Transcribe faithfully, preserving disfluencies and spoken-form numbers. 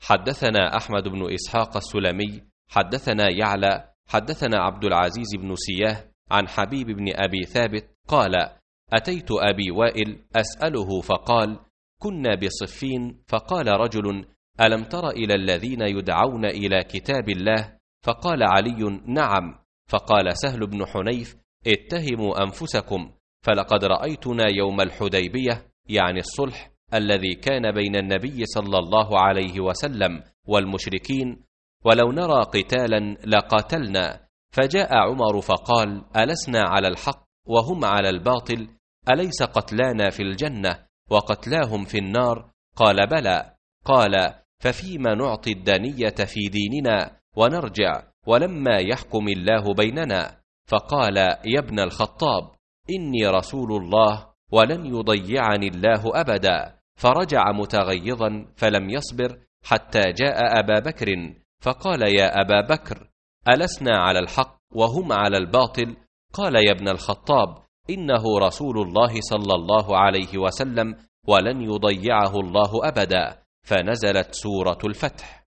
حدثنا أحمد بن إسحاق السلمي حدثنا يعلى حدثنا عبد العزيز بن سياه عن حبيب بن أبي ثابت قال: أتيت أبي وائل أسأله فقال: كنا بصفين، فقال رجل: ألم تر إلى الذين يدعون إلى كتاب الله؟ فقال علي: نعم. فقال سهل بن حنيف: اتهموا أنفسكم، فلقد رأيتنا يوم الحديبية، يعني الصلح الذي كان بين النبي صلى الله عليه وسلم والمشركين، ولو نرى قتالا لقاتلنا. فجاء عمر فقال: ألسنا على الحق وهم على الباطل؟ أليس قتلانا في الجنة وقتلاهم في النار؟ قال: بلى. قال: ففيما نعطي الدنية في ديننا ونرجع ولما يحكم الله بيننا؟ فقال: يا ابن الخطاب، إني رسول الله ولن يضيعني الله أبدا. فرجع متغيظا فلم يصبر حتى جاء أبا بكر فقال: يا أبا بكر، ألسنا على الحق وهم على الباطل؟ قال: يا ابن الخطاب، إنه رسول الله صلى الله عليه وسلم ولن يضيعه الله أبدا. فنزلت سورة الفتح.